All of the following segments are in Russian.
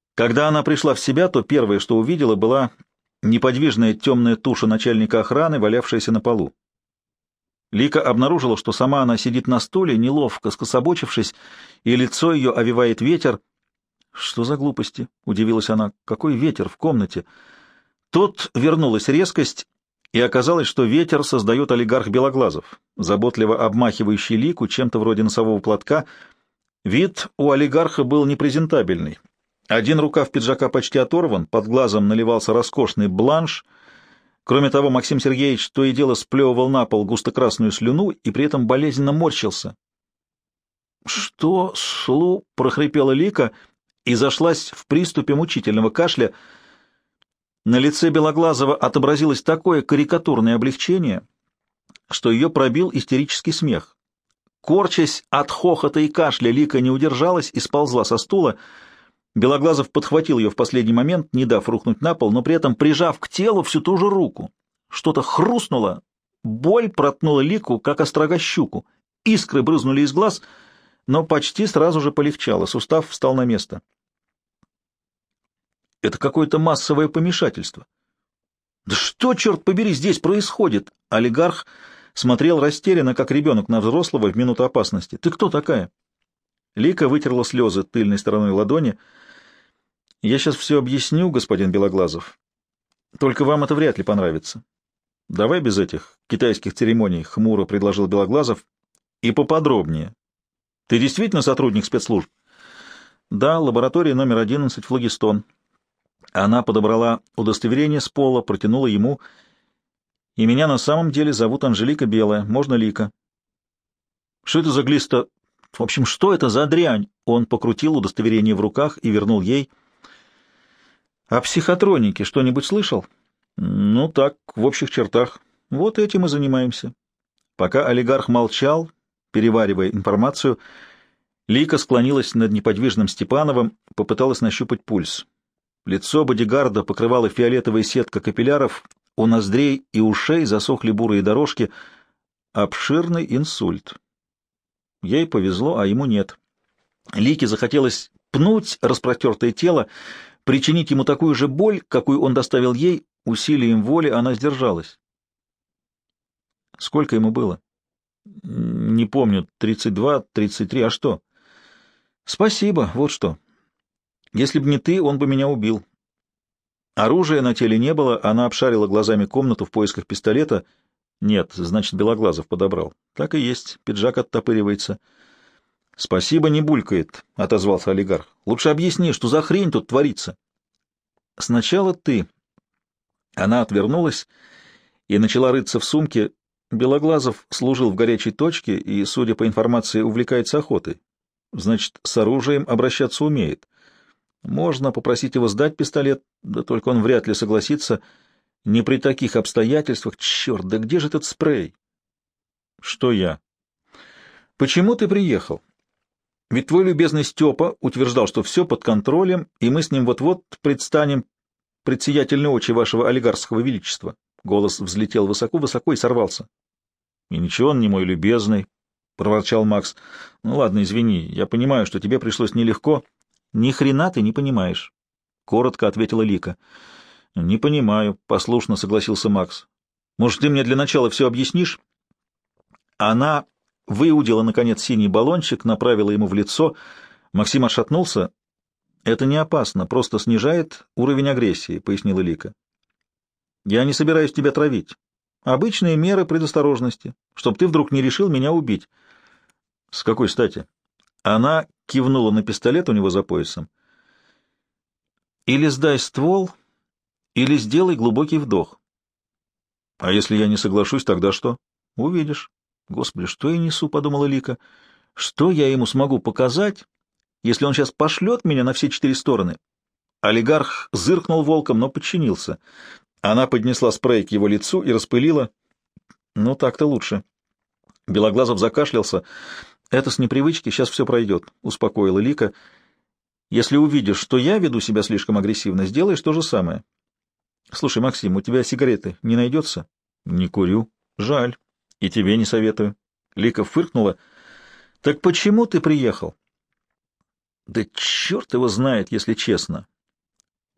Когда она пришла в себя, то первое, что увидела, была неподвижная темная туша начальника охраны, валявшаяся на полу. Лика обнаружила, что сама она сидит на стуле, неловко скособочившись, и лицо ее овевает ветер. «Что за глупости?» — удивилась она. «Какой ветер в комнате?» Тут вернулась резкость, и оказалось, что ветер создает олигарх Белоглазов, заботливо обмахивающий Лику чем-то вроде носового платка. Вид у олигарха был непрезентабельный. Один рукав пиджака почти оторван, под глазом наливался роскошный бланш. Кроме того, Максим Сергеевич то и дело сплевывал на пол густо-красную слюну и при этом болезненно морщился. «Что, слу?» — прохрипела Лика и зашлась в приступе мучительного кашля. На лице Белоглазова отобразилось такое карикатурное облегчение, что ее пробил истерический смех. Корчась от хохота и кашля, Лика не удержалась и сползла со стула. Белоглазов подхватил ее в последний момент, не дав рухнуть на пол, но при этом прижав к телу всю ту же руку. Что-то хрустнуло, боль проткнула Лику, как острога щуку. Искры брызнули из глаз, но почти сразу же полегчало, сустав встал на место. Это какое-то массовое помешательство. Да что, черт побери, здесь происходит? Олигарх смотрел растерянно, как ребенок на взрослого в минуту опасности. Ты кто такая? Лика вытерла слезы тыльной стороной ладони. Я сейчас все объясню, господин Белоглазов. Только вам это вряд ли понравится. Давай без этих китайских церемоний, хмуро предложил Белоглазов. И поподробнее. Ты действительно сотрудник спецслужб? Да, лаборатория номер 11, флогистон. Она подобрала удостоверение с пола, протянула ему. И меня на самом деле зовут Анжелика Белая. Можно Лика? Что это за глиста? В общем, что это за дрянь? Он покрутил удостоверение в руках и вернул ей. О психотронике что-нибудь слышал? Ну так, в общих чертах. Вот этим и занимаемся. Пока олигарх молчал, переваривая информацию, Лика склонилась над неподвижным Степановым, попыталась нащупать пульс. Лицо бодигарда покрывала фиолетовая сетка капилляров, у ноздрей и ушей засохли бурые дорожки. Обширный инсульт. Ей повезло, а ему нет. Лике захотелось пнуть распростертое тело, причинить ему такую же боль, какую он доставил ей. Усилием воли она сдержалась. Сколько ему было? Не помню, 32, 33, а что? Спасибо, вот что. Если бы не ты, он бы меня убил. Оружия на теле не было, она обшарила глазами комнату в поисках пистолета. Нет, значит, Белоглазов подобрал. Так и есть, пиджак оттопыривается. Спасибо, не булькает, — отозвался олигарх. Лучше объясни, что за хрень тут творится. Сначала ты. Она отвернулась и начала рыться в сумке. Белоглазов служил в горячей точке и, судя по информации, увлекается охотой. Значит, с оружием обращаться умеет. Можно попросить его сдать пистолет, да только он вряд ли согласится. Не при таких обстоятельствах. Черт, да где же этот спрей? Что я? Почему ты приехал? Ведь твой любезный Степа утверждал, что все под контролем, и мы с ним вот-вот предстанем пред сиятельные очи вашего олигарского величества. Голос взлетел высоко-высоко и сорвался. — И ничего он не мой любезный, — проворчал Макс. — Ну ладно, извини, я понимаю, что тебе пришлось нелегко. — Ни хрена ты не понимаешь, — коротко ответила Лика. — Не понимаю, — послушно согласился Макс. — Может, ты мне для начала все объяснишь? Она выудила, наконец, синий баллончик, направила ему в лицо. Максим отшатнулся. — Это не опасно, просто снижает уровень агрессии, — пояснила Лика. — Я не собираюсь тебя травить. Обычные меры предосторожности, чтобы ты вдруг не решил меня убить. — С какой стати? Она кивнула на пистолет у него за поясом. — Или сдай ствол, или сделай глубокий вдох. — А если я не соглашусь, тогда что? — Увидишь. — Господи, что я несу, — подумала Лика. — Что я ему смогу показать, если он сейчас пошлет меня на все 4 стороны? Олигарх зыркнул волком, но подчинился. Она поднесла спрей к его лицу и распылила. Ну, так-то лучше. Белоглазов закашлялся. Это с непривычки, сейчас все пройдет, — успокоила Лика. Если увидишь, что я веду себя слишком агрессивно, сделаешь то же самое. Слушай, Максим, у тебя сигареты не найдется? Не курю. Жаль. И тебе не советую. Лика фыркнула. Так почему ты приехал? Да черт его знает, если честно.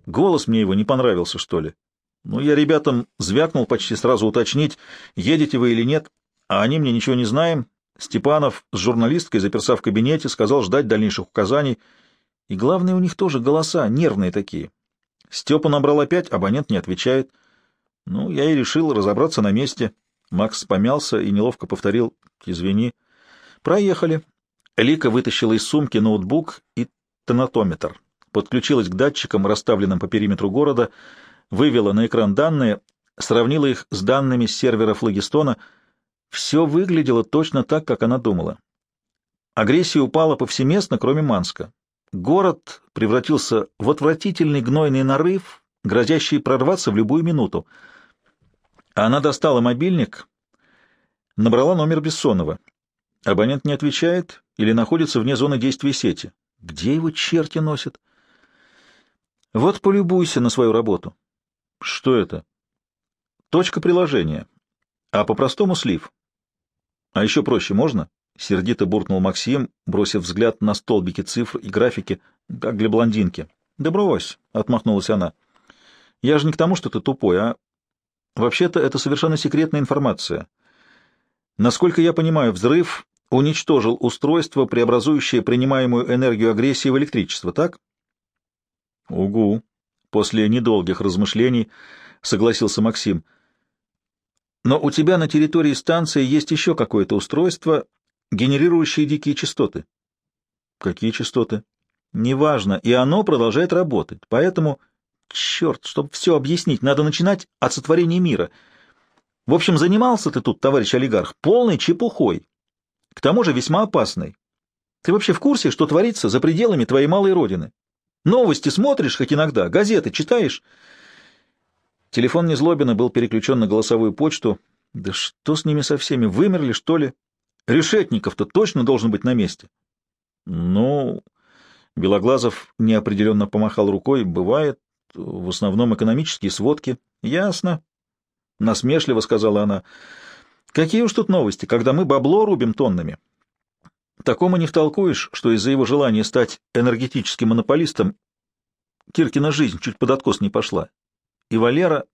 Голос мне его не понравился, что ли. Ну, я ребятам звякнул почти сразу уточнить, едете вы или нет, а они мне ничего не знаем. Степанов с журналисткой, заперся в кабинете, сказал ждать дальнейших указаний. И главное, у них тоже голоса нервные такие. Степа набрал опять, абонент не отвечает. Ну, я и решил разобраться на месте. Макс помялся и неловко повторил: «Извини». Проехали. Лика вытащила из сумки ноутбук и тонатометр, подключилась к датчикам, расставленным по периметру города, вывела на экран данные, сравнила их с данными с сервера Флагистона. Все выглядело точно так, как она думала. Агрессия упала повсеместно, кроме Манска. Город превратился в отвратительный гнойный нарыв, грозящий прорваться в любую минуту. Она достала мобильник, набрала номер Бессонова. Абонент не отвечает или находится вне зоны действия сети. Где его черти носят? Вот полюбуйся на свою работу. Что это? Точка приложения, а по-простому слив. А еще проще можно? Сердито буркнул Максим, бросив взгляд на столбики цифр и графики, как для блондинки. Да брось, отмахнулась она. Я же не к тому, что ты тупой, а... Вообще-то это совершенно секретная информация. Насколько я понимаю, взрыв уничтожил устройство, преобразующее принимаемую энергию агрессии в электричество, так? Угу. После недолгих размышлений согласился Максим. Но у тебя на территории станции есть еще какое-то устройство, генерирующее дикие частоты. Какие частоты? Неважно, и оно продолжает работать. Поэтому, черт, чтобы все объяснить, надо начинать от сотворения мира. В общем, занимался ты тут, товарищ олигарх, полной чепухой. К тому же весьма опасной. Ты вообще в курсе, что творится за пределами твоей малой родины? Новости смотришь хоть иногда, газеты читаешь? Телефон Незлобина был переключен на голосовую почту. Да что с ними со всеми, вымерли, что ли? Решетников-то точно должен быть на месте. Ну, Белоглазов неопределенно помахал рукой. Бывает, в основном экономические сводки. Ясно. Насмешливо сказала она. Какие уж тут новости, когда мы бабло рубим тоннами. Такому не втолкуешь, что из-за его желания стать энергетическим монополистом Киркина жизнь чуть под откос не пошла. И Валера...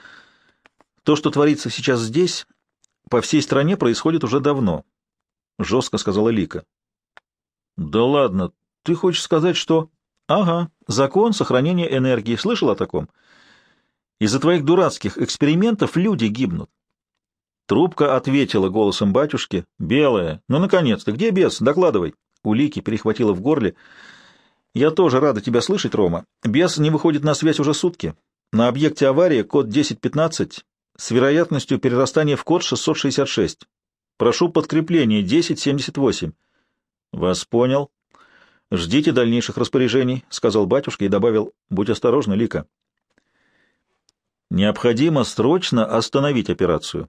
То, что творится сейчас здесь, по всей стране происходит уже давно, — жестко сказала Лика. — Да ладно, ты хочешь сказать, что... — Ага, закон сохранения энергии. Слышал о таком? Из-за твоих дурацких экспериментов люди гибнут. Трубка ответила голосом батюшки. — Белая, ну, наконец-то, где бес? Докладывай. У Лики перехватило в горле. — Я тоже рада тебя слышать, Рома. Бес не выходит на связь уже сутки. На объекте аварии код 1015 с вероятностью перерастания в код 666. Прошу подкрепление 1078. — Вас понял. — Ждите дальнейших распоряжений, — сказал батюшка и добавил: — будь осторожна, Лика. Необходимо срочно остановить операцию.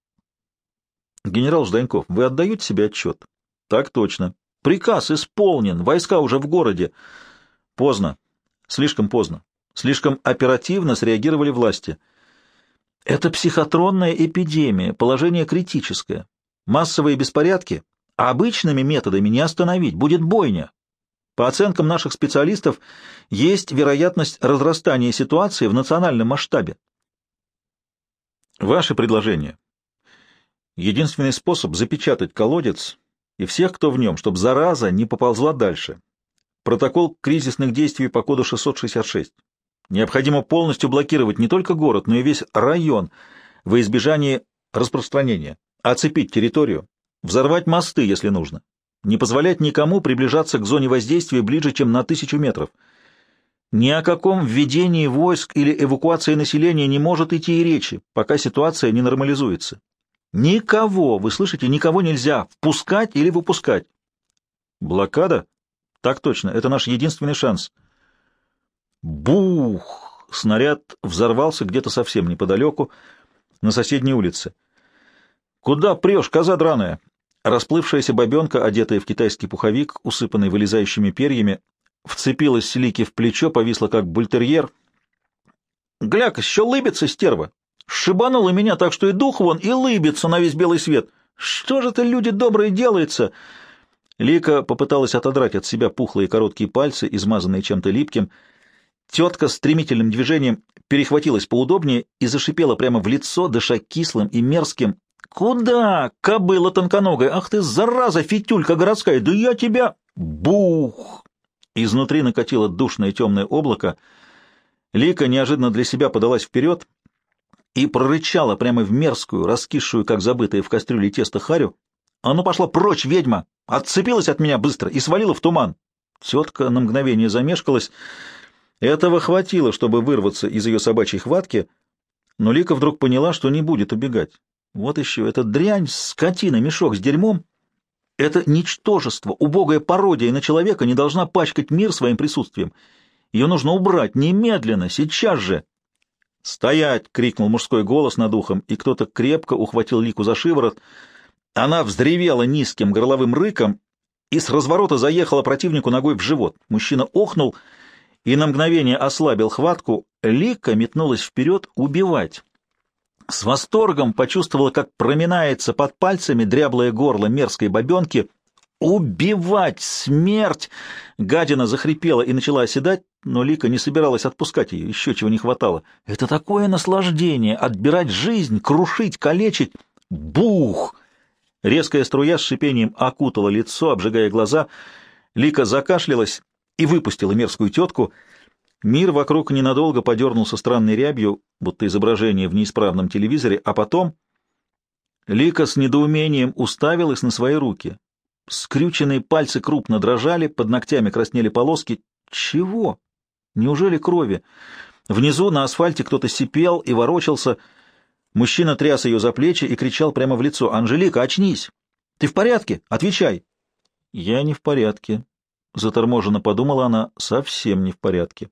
— Генерал Жданьков, вы отдаете себе отчет? — Так точно. — Приказ исполнен, войска уже в городе. — Поздно, слишком поздно. Слишком оперативно среагировали власти. Это психотронная эпидемия, положение критическое. Массовые беспорядки обычными методами не остановить, будет бойня. По оценкам наших специалистов, есть вероятность разрастания ситуации в национальном масштабе. Ваше предложение. Единственный способ — запечатать колодец и всех, кто в нем, чтобы зараза не поползла дальше. Протокол кризисных действий по коду 666. Необходимо полностью блокировать не только город, но и весь район во избежание распространения, оцепить территорию, взорвать мосты, если нужно, не позволять никому приближаться к зоне воздействия ближе, чем на 1000 метров. Ни о каком введении войск или эвакуации населения не может идти и речи, пока ситуация не нормализуется. Никого, вы слышите, никого нельзя впускать или выпускать. Блокада? Так точно, это наш единственный шанс. Бух! Снаряд взорвался где-то совсем неподалеку, на соседней улице. «Куда прешь, коза драная?» Расплывшаяся бабенка, одетая в китайский пуховик, усыпанный вылезающими перьями, вцепилась Лике в плечо, повисла как бультерьер. «Гляк, еще лыбится, стерва! Шибанула меня так, что и дух вон, и лыбится на весь белый свет! Что же это, люди добрые, делается?» Лика попыталась отодрать от себя пухлые короткие пальцы, измазанные чем-то липким. Тетка стремительным движением перехватилась поудобнее и зашипела прямо в лицо, дыша кислым и мерзким. «Куда, кобыла тонконогая? Ах ты, зараза, фитюлька городская! Да я тебя...» Бух! Изнутри накатило душное темное облако. Лика неожиданно для себя подалась вперед и прорычала прямо в мерзкую, раскисшую, как забытое в кастрюле тесто, харю. «А ну пошла прочь, ведьма! Отцепилась от меня быстро и свалила в туман!» Тетка на мгновение замешкалась. Этого хватило, чтобы вырваться из ее собачьей хватки, но Лика вдруг поняла, что не будет убегать. Вот еще эта дрянь, скотина, мешок с дерьмом. Это ничтожество, убогая пародия на человека не должна пачкать мир своим присутствием. Ее нужно убрать немедленно, сейчас же. «Стоять!» — крикнул мужской голос над ухом, и кто-то крепко ухватил Лику за шиворот. Она взревела низким горловым рыком и с разворота заехала противнику ногой в живот. Мужчина охнул и на мгновение ослабил хватку. Лика метнулась вперед убивать. С восторгом почувствовала, как проминается под пальцами дряблое горло мерзкой бабенки. «Убивать! Смерть!» Гадина захрипела и начала оседать, но Лика не собиралась отпускать ее, еще чего не хватало. «Это такое наслаждение — отбирать жизнь, крушить, калечить!» Бух! Резкая струя с шипением окутала лицо, обжигая глаза. Лика закашлялась и выпустила мерзкую тетку. Мир вокруг ненадолго подернулся странной рябью, будто изображение в неисправном телевизоре, а потом Лика с недоумением уставилась на свои руки. Скрюченные пальцы крупно дрожали, под ногтями краснели полоски. Чего? Неужели крови? Внизу на асфальте кто-то сипел и ворочался. Мужчина тряс ее за плечи и кричал прямо в лицо: «Анжелика, очнись! Ты в порядке? Отвечай!» «Я не в порядке», — заторможенно подумала она, — «совсем не в порядке».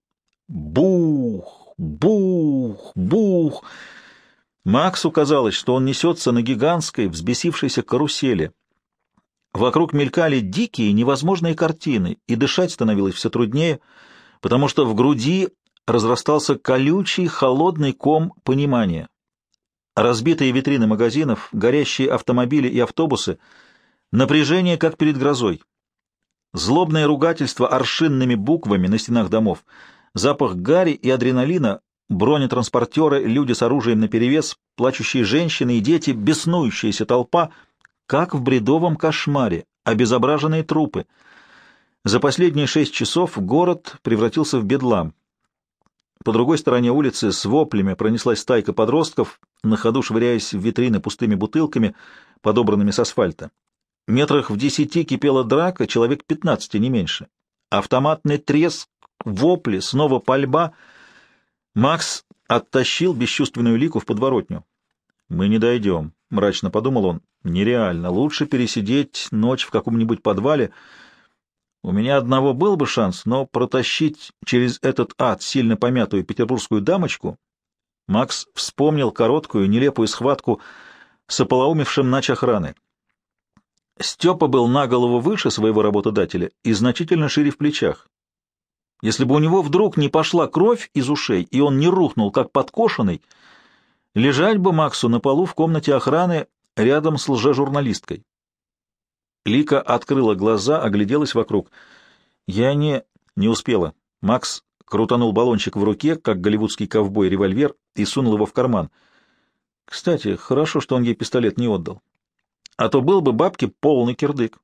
Бух! Бух! Бух! Максу казалось, что он несется на гигантской, взбесившейся карусели. Вокруг мелькали дикие, невозможные картины, и дышать становилось все труднее, потому что в груди разрастался колючий, холодный ком понимания. Разбитые витрины магазинов, горящие автомобили и автобусы, напряжение, как перед грозой. Злобное ругательство аршинными буквами на стенах домов, запах гари и адреналина, бронетранспортеры, люди с оружием наперевес, плачущие женщины и дети, беснующаяся толпа, как в бредовом кошмаре, обезображенные трупы. За последние 6 часов город превратился в бедлам. По другой стороне улицы с воплями пронеслась стайка подростков, на ходу швыряясь в витрины пустыми бутылками, подобранными с асфальта. Метрах в 10 кипела драка, человек 15, не меньше. Автоматный треск, вопли, снова пальба. Макс оттащил бесчувственную Лику в подворотню. «Мы не дойдем», — мрачно подумал он. «Нереально. Лучше пересидеть ночь в каком-нибудь подвале. У меня одного был бы шанс, но протащить через этот ад сильно помятую петербургскую дамочку...» Макс вспомнил короткую, нелепую схватку с ополоумевшим начохраны. Степа был на голову выше своего работодателя и значительно шире в плечах. Если бы у него вдруг не пошла кровь из ушей, и он не рухнул, как подкошенный, лежать бы Максу на полу в комнате охраны рядом с лжежурналисткой. Лика открыла глаза, огляделась вокруг. «Я не успела». Макс крутанул баллончик в руке, как голливудский ковбой, револьвер, и сунул его в карман. Кстати, хорошо, что он ей пистолет не отдал. А то был бы бабке полный кирдык.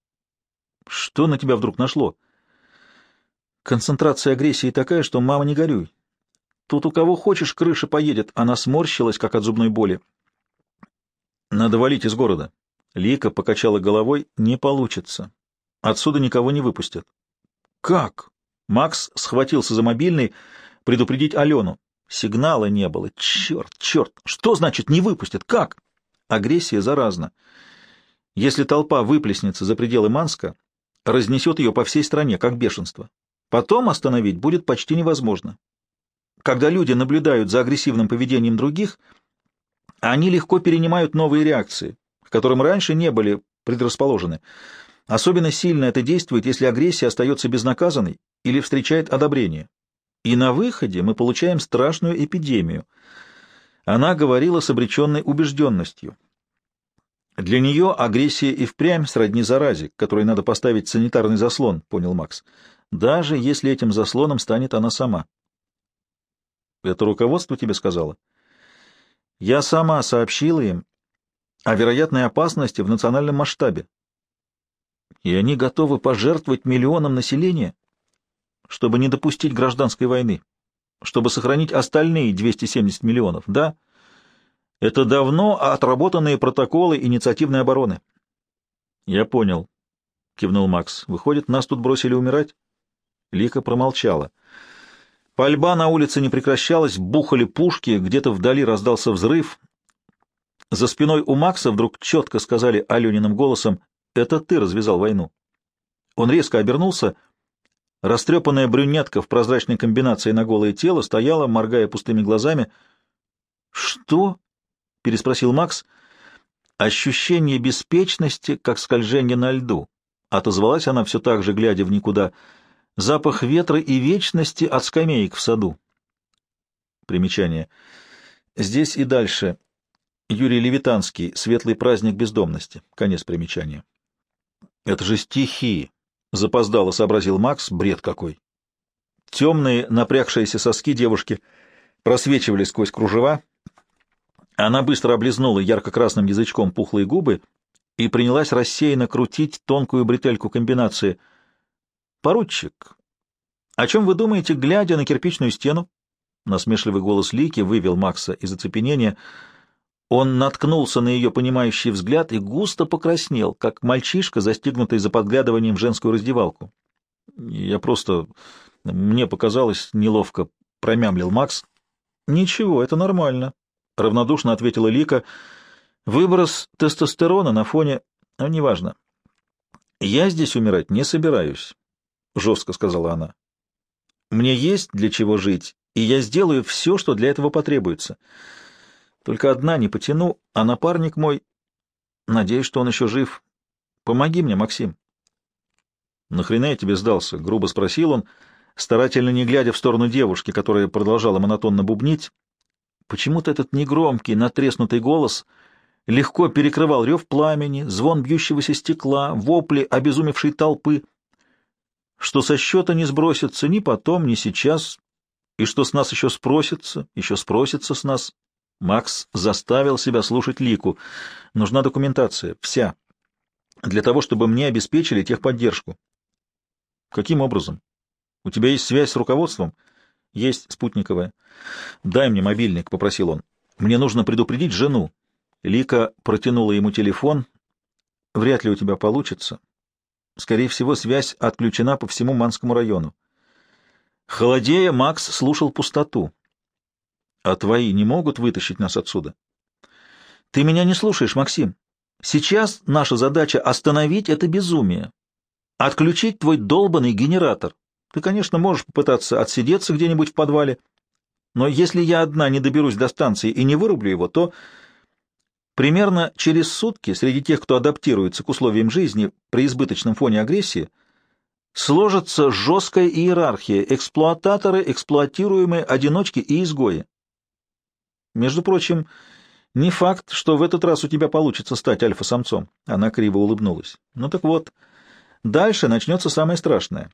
Что на тебя вдруг нашло? Концентрация агрессии такая, что, мама, не горюй. Тут у кого хочешь крыша поедет. Она сморщилась, как от зубной боли. Надо валить из города. Лика покачала головой. Не получится. Отсюда никого не выпустят. Как? Макс схватился за мобильный, предупредить Алену. Сигнала не было. Черт, черт. Что значит не выпустят? Как? Агрессия заразна. Если толпа выплеснется за пределы Манска, разнесет ее по всей стране, как бешенство. Потом остановить будет почти невозможно. Когда люди наблюдают за агрессивным поведением других, они легко перенимают новые реакции, к которым раньше не были предрасположены. Особенно сильно это действует, если агрессия остается безнаказанной или встречает одобрение. И на выходе мы получаем страшную эпидемию. Она говорила с обреченной убежденностью. Для нее агрессия и впрямь сродни заразе, которой надо поставить санитарный заслон, понял Макс. Даже если этим заслоном станет она сама. Это руководство тебе сказало? Я сама сообщила им о вероятной опасности в национальном масштабе. И они готовы пожертвовать миллионам населения, чтобы не допустить гражданской войны, чтобы сохранить остальные 270 миллионов. Да, это давно отработанные протоколы инициативной обороны. Я понял, кивнул Макс. Выходит, нас тут бросили умирать? Лика промолчала. Пальба на улице не прекращалась, бухали пушки, где-то вдали раздался взрыв. За спиной у Макса вдруг четко сказали Алёниным голосом: «Это ты развязал войну». Он резко обернулся. Растрепанная брюнетка в прозрачной комбинации на голое тело стояла, моргая пустыми глазами. «Что?» — переспросил Макс. «Ощущение беспечности, как скольжение на льду». Отозвалась она все так же, глядя в никуда. «Запах ветра и вечности от скамеек в саду». Примечание. Здесь и дальше. Юрий Левитанский. «Светлый праздник бездомности». Конец примечания. «Это же стихи», — запоздало сообразил Макс. Бред какой. Темные, напрягшиеся соски девушки просвечивали сквозь кружева. Она быстро облизнула ярко-красным язычком пухлые губы и принялась рассеянно крутить тонкую бретельку комбинации. «Поручик, о чем вы думаете, глядя на кирпичную стену?» Насмешливый голос Лики вывел Макса из оцепенения. Он наткнулся на ее понимающий взгляд и густо покраснел, как мальчишка, застигнутый за подглядыванием в женскую раздевалку. «Я просто... Мне показалось неловко», — промямлил Макс. «Ничего, это нормально», — равнодушно ответила Лика. «Выброс тестостерона на фоне... неважно». «Я здесь умирать не собираюсь», — жестко сказала она. «Мне есть для чего жить, и я сделаю все, что для этого потребуется. Только одна не потяну, а напарник мой... Надеюсь, что он еще жив. Помоги мне, Максим». «Нахрена я тебе сдался?» — грубо спросил он, старательно не глядя в сторону девушки, которая продолжала монотонно бубнить. Почему-то этот негромкий, натреснутый голос легко перекрывал рев пламени, звон бьющегося стекла, вопли обезумевшей толпы, что со счета не сбросится ни потом, ни сейчас, и что с нас еще спросится с нас. Макс заставил себя слушать Лику. Нужна документация, вся, для того, чтобы мне обеспечили техподдержку. Каким образом? У тебя есть связь с руководством? Есть, спутниковая. Дай мне мобильник, попросил он. Мне нужно предупредить жену. Лика протянула ему телефон. Вряд ли у тебя получится. Скорее всего, связь отключена по всему Манскому району. Холодея, Макс слушал пустоту. А твои не могут вытащить нас отсюда? Ты меня не слушаешь, Максим. Сейчас наша задача — остановить это безумие. Отключить твой долбанный генератор. Ты, конечно, можешь попытаться отсидеться где-нибудь в подвале, но если я одна не доберусь до станции и не вырублю его, то примерно через сутки среди тех, кто адаптируется к условиям жизни при избыточном фоне агрессии, сложится жесткая иерархия: эксплуататоры, эксплуатируемые, одиночки и изгои. Между прочим, не факт, что в этот раз у тебя получится стать альфа-самцом. Она криво улыбнулась. Ну так вот, дальше начнется самое страшное.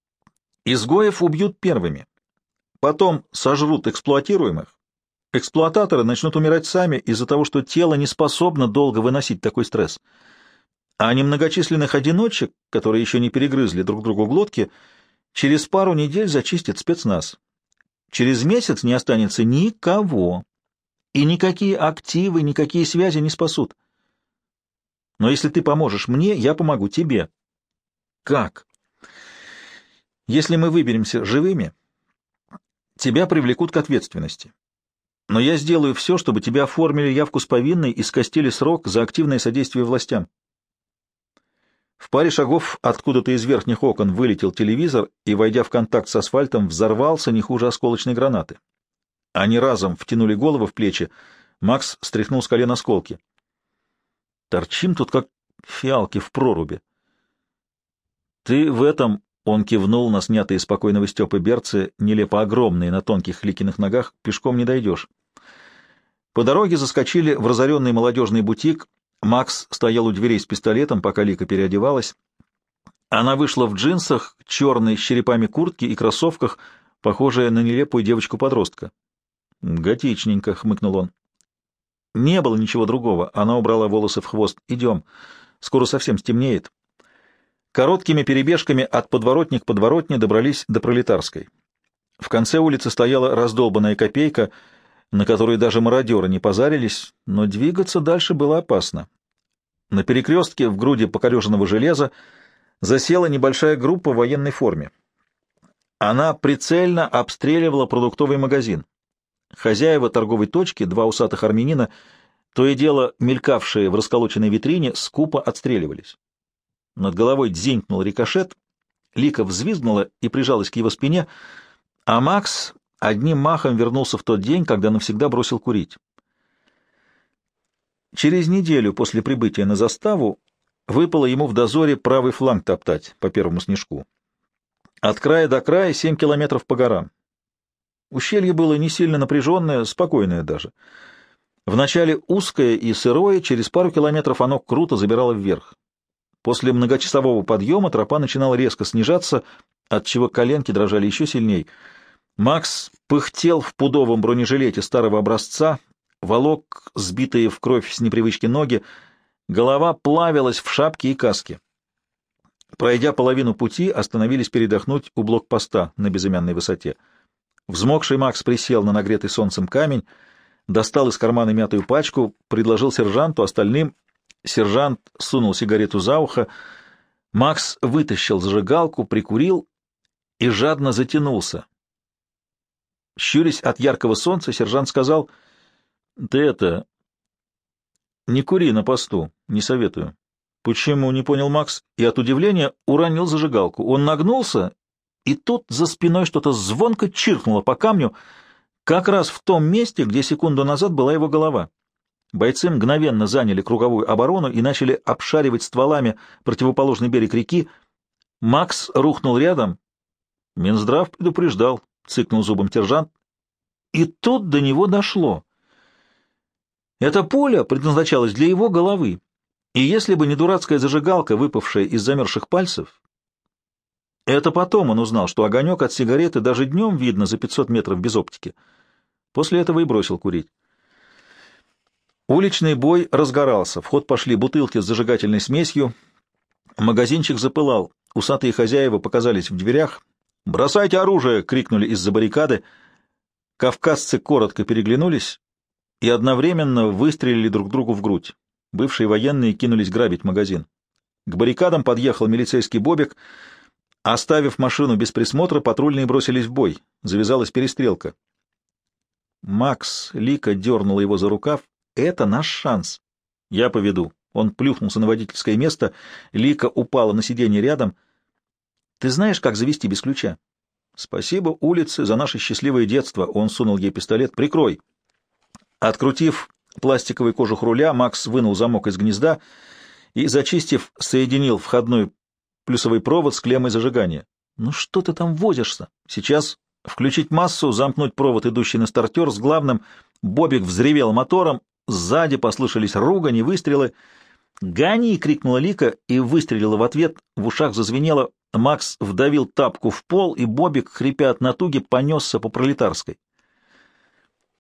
Изгоев убьют первыми, потом сожрут эксплуатируемых. Эксплуататоры начнут умирать сами из-за того, что тело не способно долго выносить такой стресс. А немногочисленных одиночек, которые еще не перегрызли друг другу глотки, через пару недель зачистит спецназ. Через месяц не останется никого. И никакие активы, никакие связи не спасут. Но если ты поможешь мне, я помогу тебе. Как? Если мы выберемся живыми, тебя привлекут к ответственности. Но я сделаю все, чтобы тебя оформили явку с повинной и скостили срок за активное содействие властям. В паре шагов откуда-то из верхних окон вылетел телевизор и, войдя в контакт с асфальтом, взорвался не хуже осколочной гранаты. Они разом втянули головы в плечи. Макс стряхнул с колен осколки. Торчим тут, как фиалки в проруби. Ты в этом... Он кивнул на снятые с покойного Степы берцы, нелепо огромные, на тонких Ликиных ногах. Пешком не дойдешь. По дороге заскочили в разоренный молодежный бутик. Макс стоял у дверей с пистолетом, пока Лика переодевалась. Она вышла в джинсах, черной с черепами куртки и кроссовках, похожая на нелепую девочку-подростка. Готичненько, — хмыкнул он. Не было ничего другого. Она убрала волосы в хвост. Идем. Скоро совсем стемнеет. Короткими перебежками от подворотни к подворотне добрались до Пролетарской. В конце улицы стояла раздолбанная копейка, на которой даже мародеры не позарились, но двигаться дальше было опасно. На перекрестке в груди покореженного железа засела небольшая группа в военной форме. Она прицельно обстреливала продуктовый магазин. Хозяева торговой точки, два усатых армянина, то и дело мелькавшие в расколоченной витрине, скупо отстреливались. Над головой дзинькнул рикошет, Лика взвизгнула и прижалась к его спине, а Макс одним махом вернулся в тот день, когда навсегда бросил курить. Через неделю после прибытия на заставу выпало ему в дозоре правый фланг топтать по первому снежку. От края до края 7 километров по горам. Ущелье было не сильно напряженное, спокойное даже. Вначале узкое и сырое, через пару километров оно круто забирало вверх. После многочасового подъема тропа начинала резко снижаться, отчего коленки дрожали еще сильней. Макс пыхтел в пудовом бронежилете старого образца, волок сбитые в кровь с непривычки ноги, голова плавилась в шапке и каске. Пройдя половину пути, остановились передохнуть у блокпоста на безымянной высоте. Взмокший Макс присел на нагретый солнцем камень, достал из кармана мятую пачку, предложил сержанту, остальным. Сержант сунул сигарету за ухо. Макс вытащил зажигалку, прикурил и жадно затянулся. Щурясь от яркого солнца, сержант сказал: «Ты это... не кури на посту, не советую». «Почему?» — не понял Макс, и от удивления уронил зажигалку. Он нагнулся, и тут за спиной что-то звонко чиркнуло по камню, как раз в том месте, где секунду назад была его голова. Бойцы мгновенно заняли круговую оборону и начали обшаривать стволами противоположный берег реки. Макс рухнул рядом. «Минздрав предупреждал», — цыкнул зубом сержант. И тут до него дошло. Это пуля предназначалась для его головы, и если бы не дурацкая зажигалка, выпавшая из замерзших пальцев... Это потом он узнал, что огонек от сигареты даже днем видно за 500 метров без оптики. После этого и бросил курить. Уличный бой разгорался, в ход пошли бутылки с зажигательной смесью. Магазинчик запылал, усатые хозяева показались в дверях. «Бросайте оружие!» — крикнули из-за баррикады. Кавказцы коротко переглянулись и одновременно выстрелили друг другу в грудь. Бывшие военные кинулись грабить магазин. К баррикадам подъехал милицейский бобик. Оставив машину без присмотра, патрульные бросились в бой. Завязалась перестрелка. Макс Лика дернула его за рукав. «Это наш шанс. Я поведу». Он плюхнулся на водительское место. Лика упала на сиденье рядом. «Ты знаешь, как завести без ключа?» «Спасибо улице за наше счастливое детство». Он сунул ей пистолет. «Прикрой». Открутив пластиковый кожух руля, Макс вынул замок из гнезда и, зачистив, соединил входной плюсовой провод с клеммой зажигания. «Ну что ты там возишься? Сейчас включить массу, замкнуть провод, идущий на стартер с главным». Бобик взревел мотором, сзади послышались ругань и выстрелы. «Гони!» — крикнула Лика и выстрелила в ответ, в ушах зазвенело. Макс вдавил тапку в пол, и Бобик, хрипя от натуги, понесся по Пролетарской.